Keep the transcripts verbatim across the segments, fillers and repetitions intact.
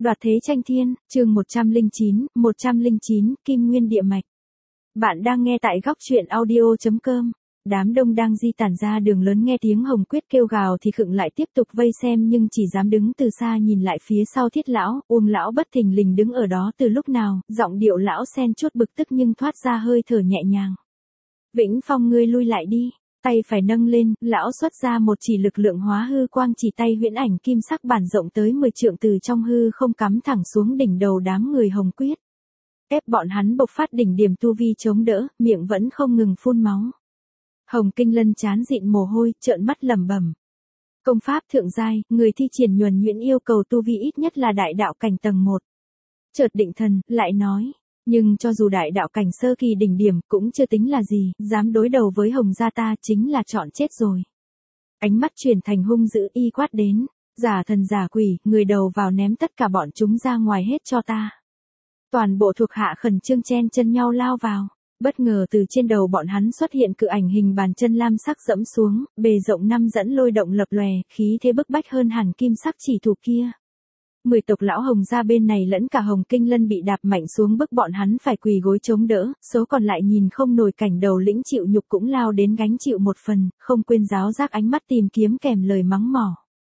Đoạt thế tranh thiên, chương một trăm lẻ chín, một trăm lẻ chín, Kim Nguyên Địa Mạch. Bạn đang nghe tại góc truyện audio chấm com. Đám đông đang di tản ra đường lớn nghe tiếng Hồng Quyết kêu gào thì khựng lại tiếp tục vây xem nhưng chỉ dám đứng từ xa nhìn lại phía sau Thiết lão. Uông lão bất thình lình đứng ở đó từ lúc nào, giọng điệu lão xen chút bực tức nhưng thoát ra hơi thở nhẹ nhàng. Vĩnh Phong, ngươi lui lại đi. Tay phải nâng lên, lão xuất ra một chỉ lực lượng hóa hư quang chỉ tay huyễn ảnh kim sắc bản rộng tới mười trượng từ trong hư không cắm thẳng xuống đỉnh đầu đám người Hồng Quyết. Ép bọn hắn bộc phát đỉnh điểm tu vi chống đỡ, miệng vẫn không ngừng phun máu. Hồng Kinh Lân chán dịn mồ hôi, trợn mắt lẩm bẩm. Công pháp thượng giai, người thi triển nhuần nhuyễn yêu cầu tu vi ít nhất là đại đạo cảnh tầng một. Chợt định thần, lại nói. Nhưng cho dù đại đạo cảnh sơ kỳ đỉnh điểm cũng chưa tính là gì, dám đối đầu với Hồng gia ta chính là chọn chết rồi. Ánh mắt chuyển thành hung dữ y quát đến, giả thần giả quỷ, người đầu vào ném tất cả bọn chúng ra ngoài hết cho ta. Toàn bộ thuộc hạ khẩn trương chen chân nhau lao vào, bất ngờ từ trên đầu bọn hắn xuất hiện cự ảnh hình bàn chân lam sắc dẫm xuống, bề rộng năm dẫn lôi động lập lòe, khí thế bức bách hơn hẳn kim sắc chỉ thủ kia. Mười tộc lão Hồng gia bên này lẫn cả Hồng Kinh Lân bị đạp mạnh xuống bức bọn hắn phải quỳ gối chống đỡ, số còn lại nhìn không nổi cảnh đầu lĩnh chịu nhục cũng lao đến gánh chịu một phần, không quên giáo giác ánh mắt tìm kiếm kèm lời mắng mỏ.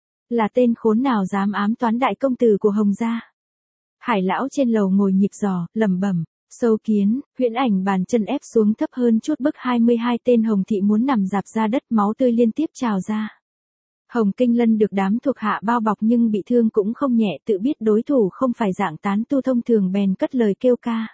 Là tên khốn nào dám ám toán đại công tử của Hồng gia? Hải lão trên lầu ngồi nhịp giò, lẩm bẩm, sâu kiến, huyễn ảnh bàn chân ép xuống thấp hơn chút bức hai mươi hai tên Hồng thị muốn nằm rạp ra đất, máu tươi liên tiếp trào ra. Hồng Kinh Lân được đám thuộc hạ bao bọc nhưng bị thương cũng không nhẹ, tự biết đối thủ không phải dạng tán tu thông thường bèn cất lời kêu ca.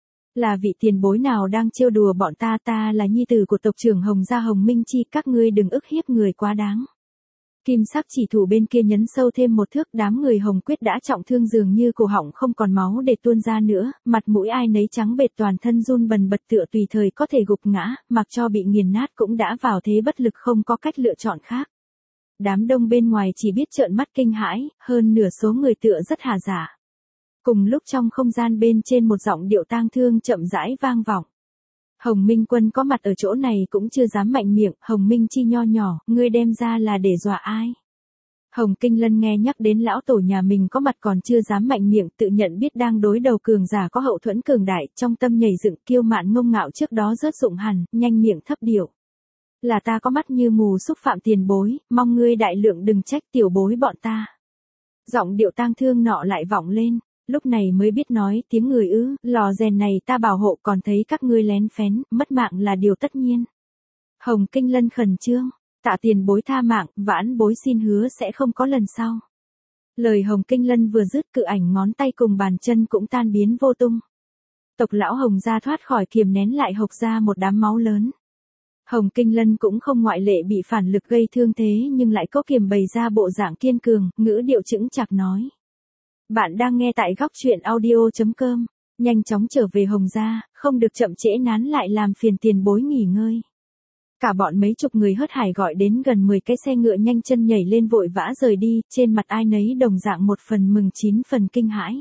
Là vị tiền bối nào đang trêu đùa bọn ta, ta là nhi tử của tộc trưởng Hồng gia Hồng Minh Chi, các ngươi đừng ức hiếp người quá đáng. Kim sắc chỉ thủ bên kia nhấn sâu thêm một thước, đám người Hồng Quyết đã trọng thương dường như cổ họng không còn máu để tuôn ra nữa, mặt mũi ai nấy trắng bệch, toàn thân run bần bật tựa tùy thời có thể gục ngã, mặc cho bị nghiền nát cũng đã vào thế bất lực không có cách lựa chọn khác. Đám đông bên ngoài chỉ biết trợn mắt kinh hãi, hơn nửa số người tựa rất hà giả. Cùng lúc trong không gian bên trên một giọng điệu tang thương chậm rãi vang vọng. Hồng Minh Quân có mặt ở chỗ này cũng chưa dám mạnh miệng, Hồng Minh Chi nho nhỏ, ngươi đem ra là để dọa ai? Hồng Kinh Lân nghe nhắc đến lão tổ nhà mình có mặt còn chưa dám mạnh miệng, tự nhận biết đang đối đầu cường giả có hậu thuẫn cường đại, trong tâm nhảy dựng kiêu mạn ngông ngạo trước đó rớt dụng hẳn, nhanh miệng thấp điệu. Là ta có mắt như mù xúc phạm tiền bối, mong ngươi đại lượng đừng trách tiểu bối bọn ta. Giọng điệu tang thương nọ lại vọng lên, lúc này mới biết nói tiếng người ư, lò rèn này ta bảo hộ còn thấy các ngươi lén phén, mất mạng là điều tất nhiên. Hồng Kinh Lân khẩn trương, tạ tiền bối tha mạng, vãn bối xin hứa sẽ không có lần sau. Lời Hồng Kinh Lân vừa dứt, cự ảnh ngón tay cùng bàn chân cũng tan biến vô tung. Tộc lão Hồng gia thoát khỏi kiềm nén lại hộc ra một đám máu lớn. Hồng Kinh Lân cũng không ngoại lệ, bị phản lực gây thương thế nhưng lại có kiềm bày ra bộ dạng kiên cường, ngữ điệu chững chạc nói. Bạn đang nghe tại góc truyện audio chấm com, nhanh chóng trở về Hồng gia, không được chậm trễ nán lại làm phiền tiền bối nghỉ ngơi. Cả bọn mấy chục người hớt hải gọi đến gần mười cái xe ngựa nhanh chân nhảy lên vội vã rời đi, trên mặt ai nấy đồng dạng một phần mừng chín phần kinh hãi.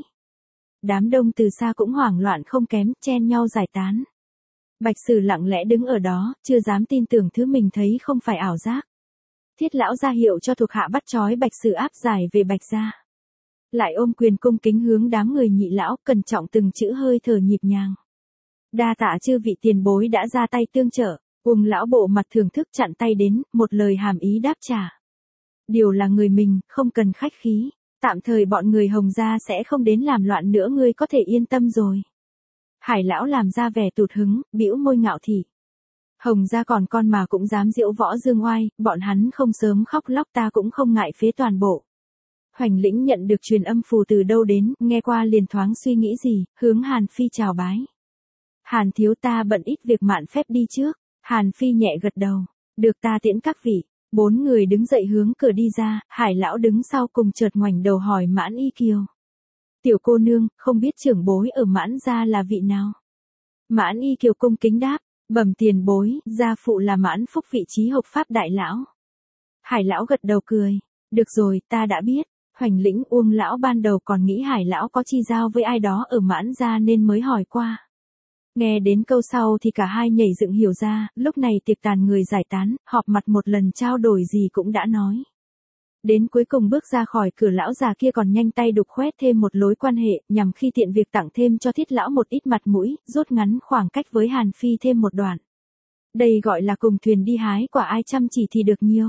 Đám đông từ xa cũng hoảng loạn không kém, chen nhau giải tán. Bạch Sử lặng lẽ đứng ở đó, chưa dám tin tưởng thứ mình thấy không phải ảo giác. Thiết lão ra hiệu cho thuộc hạ bắt trói Bạch Sử áp giải về Bạch gia. Lại ôm quyền cung kính hướng đám người Nhị lão, cẩn trọng từng chữ hơi thở nhịp nhàng. Đa tạ chư vị tiền bối đã ra tay tương trợ. Uông lão bộ mặt thưởng thức chặn tay đến, một lời hàm ý đáp trả. Điều là người mình, không cần khách khí, tạm thời bọn người Hồng gia sẽ không đến làm loạn nữa, ngươi có thể yên tâm rồi. Hải lão làm ra vẻ tụt hứng, bĩu môi ngạo thị. Hồng gia còn con mà cũng dám diễu võ dương oai, bọn hắn không sớm khóc lóc ta cũng không ngại phế toàn bộ. Hoành Lĩnh nhận được truyền âm phù từ đâu đến, nghe qua liền thoáng suy nghĩ gì, hướng Hàn Phi chào bái. Hàn thiếu, ta bận ít việc, mạn phép đi trước. Hàn Phi nhẹ gật đầu, được ta tiễn các vị. Bốn người đứng dậy hướng cửa đi ra, Hải lão đứng sau cùng chợt ngoảnh đầu hỏi Mãn Y Kiều. Tiểu cô nương, không biết trưởng bối ở Mãn gia là vị nào? Mãn Y Kiều cung kính đáp, bẩm tiền bối, gia phụ là Mãn Phúc, vị trí hợp pháp đại lão. Hải lão gật đầu cười, được rồi, ta đã biết. Hoành Lĩnh Uông lão ban đầu còn nghĩ Hải lão có chi giao với ai đó ở Mãn gia nên mới hỏi qua. Nghe đến câu sau thì cả hai nhảy dựng hiểu ra, lúc này tiệc tàn người giải tán, họp mặt một lần trao đổi gì cũng đã nói. Đến cuối cùng bước ra khỏi cửa lão già kia còn nhanh tay đục khoét thêm một lối quan hệ, nhằm khi tiện việc tặng thêm cho Thiết lão một ít mặt mũi, rút ngắn khoảng cách với Hàn Phi thêm một đoạn. Đây gọi là cùng thuyền đi hái quả, ai chăm chỉ thì được nhiều.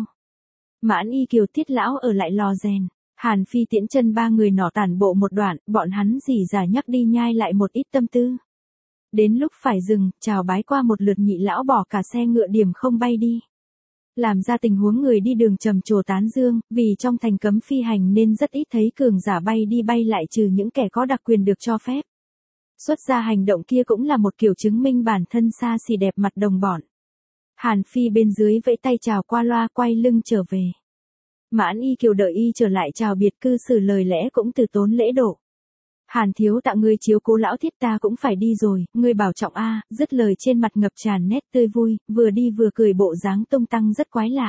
Mãn Y Kiều Thiết lão ở lại lò rèn. Hàn Phi tiễn chân ba người nọ tản bộ một đoạn, bọn hắn dì giả nhắc đi nhai lại một ít tâm tư. Đến lúc phải dừng, chào bái qua một lượt, nhị lão bỏ cả xe ngựa điểm không bay đi. Làm ra tình huống người đi đường trầm trồ tán dương, vì trong thành cấm phi hành nên rất ít thấy cường giả bay đi bay lại trừ những kẻ có đặc quyền được cho phép. Xuất ra hành động kia cũng là một kiểu chứng minh bản thân xa xỉ đẹp mặt đồng bọn. Hàn Phi bên dưới vẫy tay chào qua loa, quay lưng trở về. Mãn Y Kiều đợi y trở lại chào biệt, cư xử lời lẽ cũng từ tốn lễ độ. Hàn thiếu tạ ngươi chiếu cố lão Thiết, ta cũng phải đi rồi, ngươi bảo trọng a. Dứt lời trên mặt ngập tràn nét tươi vui, vừa đi vừa cười, bộ dáng tung tăng rất quái lạ.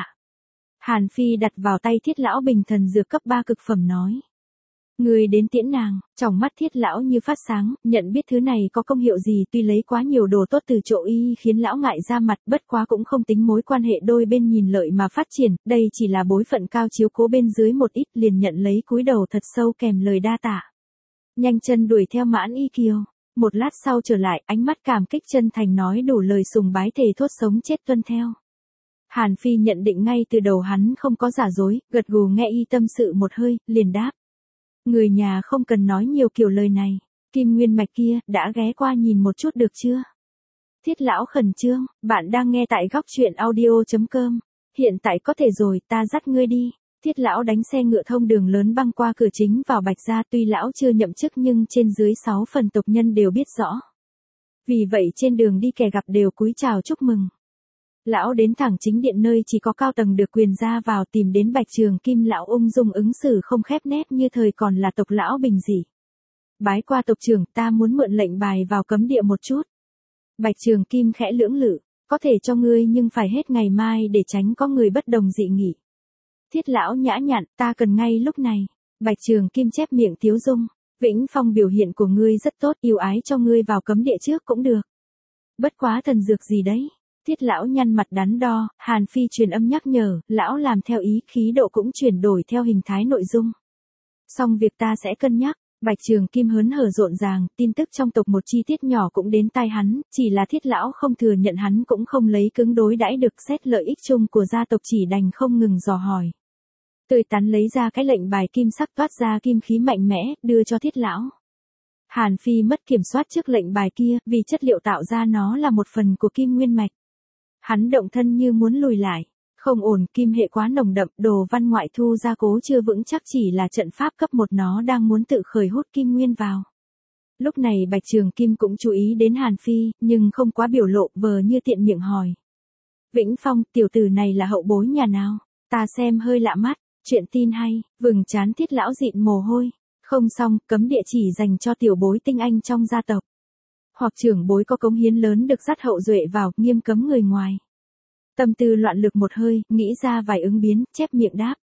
Hàn Phi đặt vào tay Thiết lão bình thần dược cấp ba cực phẩm nói. Ngươi đến tiễn nàng. Trong mắt Thiết lão như phát sáng, nhận biết thứ này có công hiệu gì, tuy lấy quá nhiều đồ tốt từ chỗ y khiến lão ngại ra mặt, bất quá cũng không tính mối quan hệ đôi bên nhìn lợi mà phát triển, đây chỉ là bối phận cao chiếu cố bên dưới một ít, liền nhận lấy cúi đầu thật sâu kèm lời đa tạ. Nhanh chân đuổi theo Mãn Y Kiều. Một lát sau trở lại, ánh mắt cảm kích chân thành nói đủ lời sùng bái, thề thốt sống chết tuân theo. Hàn Phi nhận định ngay từ đầu hắn không có giả dối, gật gù nghe y tâm sự một hơi, liền đáp. Người nhà không cần nói nhiều kiểu lời này. Kim Nguyên Mạch kia, đã ghé qua nhìn một chút được chưa? Thiết lão khẩn trương, bạn đang nghe tại góc truyện audio chấm com. Hiện tại có thể rồi, ta dắt ngươi đi. Thiết lão đánh xe ngựa thông đường lớn băng qua cửa chính vào Bạch Gia, tuy lão chưa nhậm chức nhưng trên dưới sáu phần tộc nhân đều biết rõ. Vì vậy trên đường đi kẻ gặp đều cúi chào chúc mừng. Lão đến thẳng chính điện nơi chỉ có cao tầng được quyền ra vào, tìm đến Bạch Trường Kim, lão ung dung ứng xử không khép nép như thời còn là tộc lão bình dị. Bái qua tộc trưởng, ta muốn mượn lệnh bài vào cấm địa một chút. Bạch Trường Kim khẽ lưỡng lự, có thể cho ngươi nhưng phải hết ngày mai để tránh có người bất đồng dị nghị. Thiết lão nhã nhặn, ta cần ngay lúc này. Bạch Trường Kim chép miệng tiếu dung. Vĩnh Phong biểu hiện của ngươi rất tốt, yêu ái cho ngươi vào cấm địa trước cũng được. Bất quá thần dược gì đấy? Thiết lão nhăn mặt đắn đo, Hàn Phi truyền âm nhắc nhở, lão làm theo ý, khí độ cũng chuyển đổi theo hình thái nội dung. Xong việc ta sẽ cân nhắc. Bạch Trường Kim hớn hở rộn ràng, tin tức trong tộc một chi tiết nhỏ cũng đến tai hắn, chỉ là Thiết lão không thừa nhận, hắn cũng không lấy cứng đối đãi được, xét lợi ích chung của gia tộc chỉ đành không ngừng dò hỏi. Tươi tắn lấy ra cái lệnh bài kim sắc toát ra kim khí mạnh mẽ, đưa cho Thiết lão. Hàn Phi mất kiểm soát trước lệnh bài kia, vì chất liệu tạo ra nó là một phần của kim nguyên mạch. Hắn động thân như muốn lùi lại. Không ổn, kim hệ quá nồng đậm, đồ văn ngoại thu gia cố chưa vững chắc, chỉ là trận pháp cấp một, nó đang muốn tự khởi hút kim nguyên vào. Lúc này Bạch Trường Kim cũng chú ý đến Hàn Phi, nhưng không quá biểu lộ, vờ như tiện miệng hỏi. Vĩnh Phong, tiểu tử này là hậu bối nhà nào? Ta xem hơi lạ mắt, chuyện tin hay, vừng chán Thiết lão dịn mồ hôi. Không xong, cấm địa chỉ dành cho tiểu bối tinh anh trong gia tộc. Hoặc trưởng bối có cống hiến lớn được dắt hậu duệ vào, nghiêm cấm người ngoài. Tâm tư loạn lực một hơi, nghĩ ra vài ứng biến, chép miệng đáp.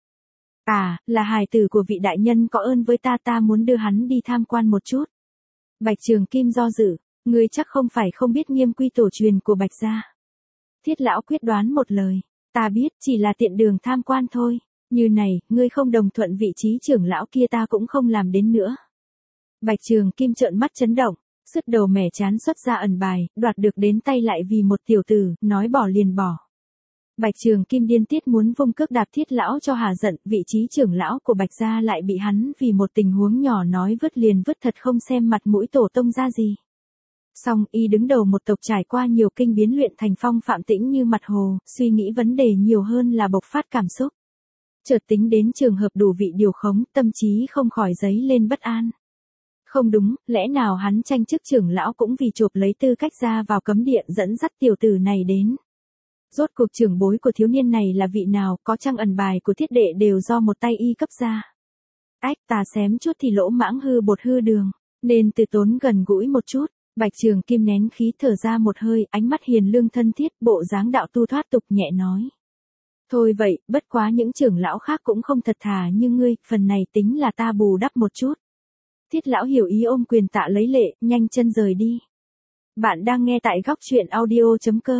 À, là hài tử của vị đại nhân có ơn với ta, ta muốn đưa hắn đi tham quan một chút. Bạch Trường Kim do dự, ngươi chắc không phải không biết nghiêm quy tổ truyền của Bạch gia. Thiết lão quyết đoán một lời, ta biết, chỉ là tiện đường tham quan thôi. Như này, ngươi không đồng thuận vị trí trưởng lão kia ta cũng không làm đến nữa. Bạch Trường Kim trợn mắt chấn động, sứt đầu mẻ chán xuất ra ẩn bài, đoạt được đến tay lại vì một tiểu tử, nói bỏ liền bỏ. Bạch Trường Kim điên tiết muốn vung cước đạp Thiết lão cho hà giận, vị trí trưởng lão của Bạch gia lại bị hắn vì một tình huống nhỏ nói vứt liền vứt, thật không xem mặt mũi tổ tông ra gì. Song y đứng đầu một tộc trải qua nhiều kinh biến luyện thành phong phạm tĩnh như mặt hồ, suy nghĩ vấn đề nhiều hơn là bộc phát cảm xúc. Chợt tính đến trường hợp đủ vị điều khống, tâm trí không khỏi dấy lên bất an. Không đúng, lẽ nào hắn tranh chức trưởng lão cũng vì chộp lấy tư cách ra vào cấm địa dẫn dắt tiểu tử này đến. Rốt cuộc trưởng bối của thiếu niên này là vị nào, có chăng ẩn bài của Thiết đệ đều do một tay y cấp ra. Ách, ta xém chút thì lỗ mãng hư bột hư đường, nên từ tốn gần gũi một chút. Bạch Trường Kim nén khí thở ra một hơi, ánh mắt hiền lương thân thiết, bộ dáng đạo tu thoát tục nhẹ nói. Thôi vậy, bất quá những trưởng lão khác cũng không thật thà như ngươi, phần này tính là ta bù đắp một chút. Thiết lão hiểu ý ôm quyền tạ lấy lệ, nhanh chân rời đi. Bạn đang nghe tại góc truyện audio chấm com.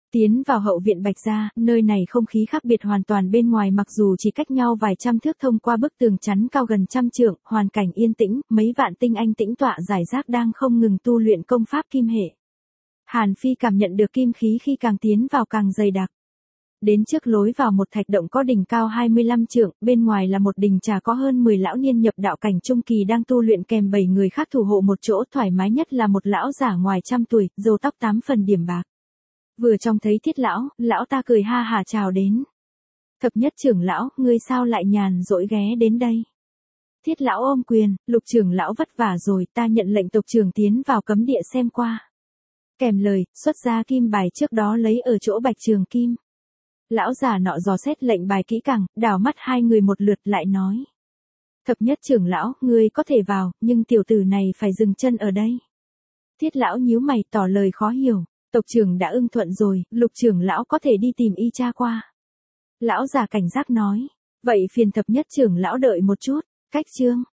Tiến vào hậu viện Bạch gia, nơi này không khí khác biệt hoàn toàn bên ngoài mặc dù chỉ cách nhau vài trăm thước thông qua bức tường chắn cao gần trăm trượng, hoàn cảnh yên tĩnh, mấy vạn tinh anh tĩnh tọa giải rác đang không ngừng tu luyện công pháp kim hệ. Hàn Phi cảm nhận được kim khí khi càng tiến vào càng dày đặc. Đến trước lối vào một thạch động có đỉnh cao hai mươi lăm trượng, bên ngoài là một đình trà có hơn mười lão niên nhập đạo cảnh trung kỳ đang tu luyện kèm bảy người khác thủ hộ một chỗ, thoải mái nhất là một lão giả ngoài trăm tuổi, râu tóc tám phần điểm bạc. Vừa trông thấy Thiết lão, lão ta cười ha hả chào đến. Thập nhất trưởng lão, ngươi sao lại nhàn rỗi ghé đến đây? Thiết lão ôm quyền, Lục trưởng lão vất vả rồi, ta nhận lệnh tộc trưởng tiến vào cấm địa xem qua. Kèm lời, xuất ra kim bài trước đó lấy ở chỗ Bạch Trường Kim. Lão già nọ dò xét lệnh bài kỹ càng, đảo mắt hai người một lượt lại nói. Thập nhất trưởng lão, ngươi có thể vào, nhưng tiểu tử này phải dừng chân ở đây. Thiết lão nhíu mày tỏ lời khó hiểu, tộc trưởng đã ưng thuận rồi, Lục trưởng lão có thể đi tìm y cha qua. Lão già cảnh giác nói, vậy phiền thập nhất trưởng lão đợi một chút, cách chương.